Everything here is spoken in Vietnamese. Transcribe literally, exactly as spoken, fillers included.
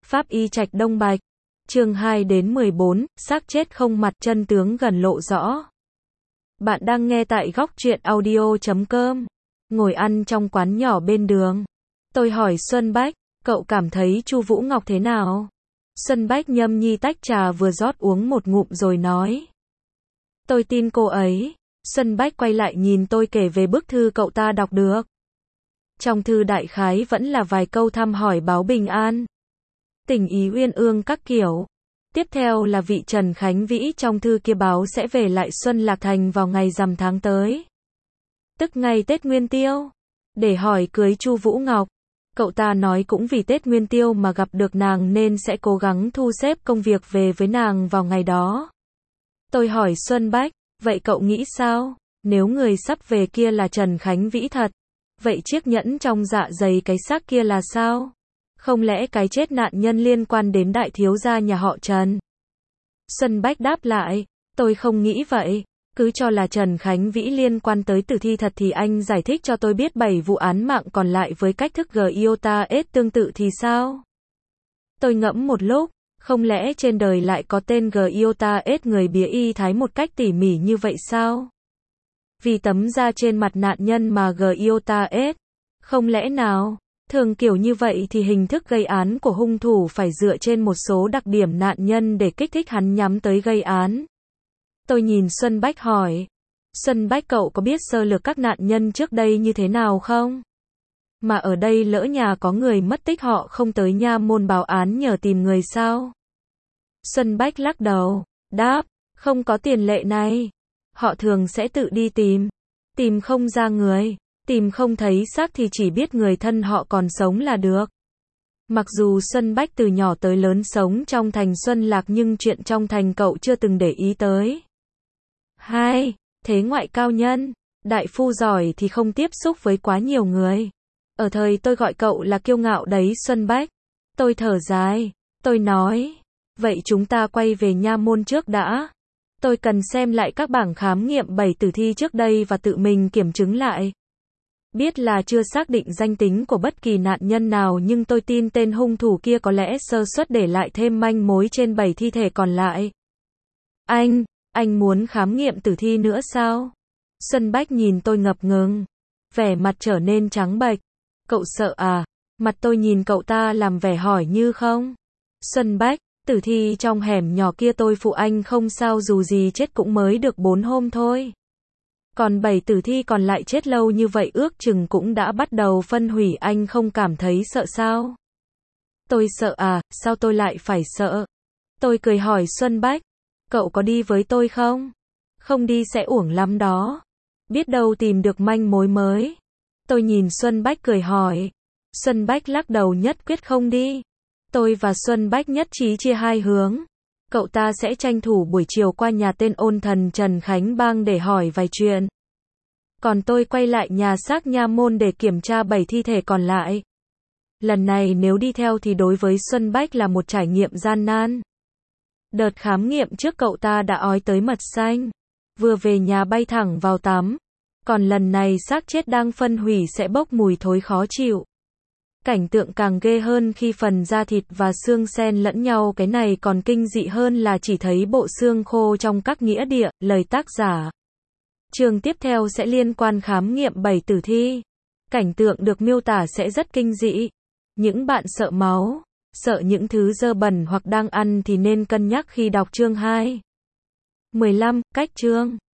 Pháp y Trạch Đông Bạch. Chương hai đến mười bốn, xác chết không mặt, chân tướng gần lộ rõ. Bạn đang nghe tại góc truyện audio chấm com. Ngồi ăn trong quán nhỏ bên đường. Tôi hỏi Xuân Bách, cậu cảm thấy Chu Vũ Ngọc thế nào? Xuân Bách nhâm nhi tách trà vừa rót uống một ngụm rồi nói. Tôi tin cô ấy. Xuân Bách quay lại nhìn tôi kể về bức thư cậu ta đọc được. Trong thư đại khái vẫn là vài câu thăm hỏi báo bình an, tình ý uyên ương các kiểu. Tiếp theo là vị Trần Khánh Vĩ trong thư kia báo sẽ về lại Xuân Lạc Thành vào ngày rằm tháng tới, tức ngày Tết Nguyên Tiêu, để hỏi cưới Chu Vũ Ngọc. Cậu ta nói cũng vì Tết Nguyên Tiêu mà gặp được nàng nên sẽ cố gắng thu xếp công việc về với nàng vào ngày đó. Tôi hỏi Xuân Bách, vậy cậu nghĩ sao, nếu người sắp về kia là Trần Khánh Vĩ thật, vậy chiếc nhẫn trong dạ dày cái xác kia là sao? Không lẽ cái chết nạn nhân liên quan đến đại thiếu gia nhà họ Trần? Xuân Bách đáp lại, tôi không nghĩ vậy, cứ cho là Trần Khánh Vĩ liên quan tới tử thi thật thì anh giải thích cho tôi biết bảy vụ án mạng còn lại với cách thức giê i o t a s tương tự thì sao? Tôi ngẫm một lúc, không lẽ trên đời lại có tên giê i o t a s người bịa y thái một cách tỉ mỉ như vậy sao? Vì tấm da trên mặt nạn nhân mà giê i o t a s, không lẽ nào? Thường kiểu như vậy thì hình thức gây án của hung thủ phải dựa trên một số đặc điểm nạn nhân để kích thích hắn nhắm tới gây án. Tôi nhìn Xuân Bách hỏi. Xuân Bách, cậu có biết sơ lược các nạn nhân trước đây như thế nào không? Mà ở đây lỡ nhà có người mất tích họ không tới nha môn báo án nhờ tìm người sao? Xuân Bách lắc đầu, đáp, không có tiền lệ này. Họ thường sẽ tự đi tìm. Tìm không ra người, tìm không thấy xác thì chỉ biết người thân họ còn sống là được. Mặc dù Xuân Bách từ nhỏ tới lớn sống trong thành Xuân Lạc nhưng chuyện trong thành cậu chưa từng để ý tới. Hai, thế ngoại cao nhân, đại phu giỏi thì không tiếp xúc với quá nhiều người. Ở thời tôi gọi cậu là kiêu ngạo đấy Xuân Bách. Tôi thở dài, tôi nói, vậy chúng ta quay về nha môn trước đã. Tôi cần xem lại các bảng khám nghiệm bảy tử thi trước đây và tự mình kiểm chứng lại. Biết là chưa xác định danh tính của bất kỳ nạn nhân nào nhưng tôi tin tên hung thủ kia có lẽ sơ suất để lại thêm manh mối trên bảy thi thể còn lại. Anh, anh muốn khám nghiệm tử thi nữa sao? Xuân Bách nhìn tôi ngập ngừng, vẻ mặt trở nên trắng bệch. Cậu sợ à? Mặt tôi nhìn cậu ta làm vẻ hỏi như không. Xuân Bách, tử thi trong hẻm nhỏ kia tôi phụ anh không sao, dù gì chết cũng mới được bốn hôm thôi. Còn bảy tử thi còn lại chết lâu như vậy ước chừng cũng đã bắt đầu phân hủy, anh không cảm thấy sợ sao? Tôi sợ à, sao tôi lại phải sợ? Tôi cười hỏi Xuân Bách, cậu có đi với tôi không? Không đi sẽ uổng lắm đó. Biết đâu tìm được manh mối mới. Tôi nhìn Xuân Bách cười hỏi. Xuân Bách lắc đầu nhất quyết không đi. Tôi và Xuân Bách nhất trí chia hai hướng. Cậu ta sẽ tranh thủ buổi chiều qua nhà tên ôn thần Trần Khánh Bang để hỏi vài chuyện. Còn tôi quay lại nhà xác nha môn để kiểm tra bảy thi thể còn lại. Lần này nếu đi theo thì đối với Xuân Bách là một trải nghiệm gian nan. Đợt khám nghiệm trước cậu ta đã ói tới mật xanh. Vừa về nhà bay thẳng vào tắm. Còn lần này xác chết đang phân hủy sẽ bốc mùi thối khó chịu. Cảnh tượng càng ghê hơn khi phần da thịt và xương xen lẫn nhau, cái này còn kinh dị hơn là chỉ thấy bộ xương khô trong các nghĩa địa, lời tác giả. Chương tiếp theo sẽ liên quan khám nghiệm bảy tử thi. Cảnh tượng được miêu tả sẽ rất kinh dị. Những bạn sợ máu, sợ những thứ dơ bẩn hoặc đang ăn thì nên cân nhắc khi đọc chương hai. mười lăm, cách chương.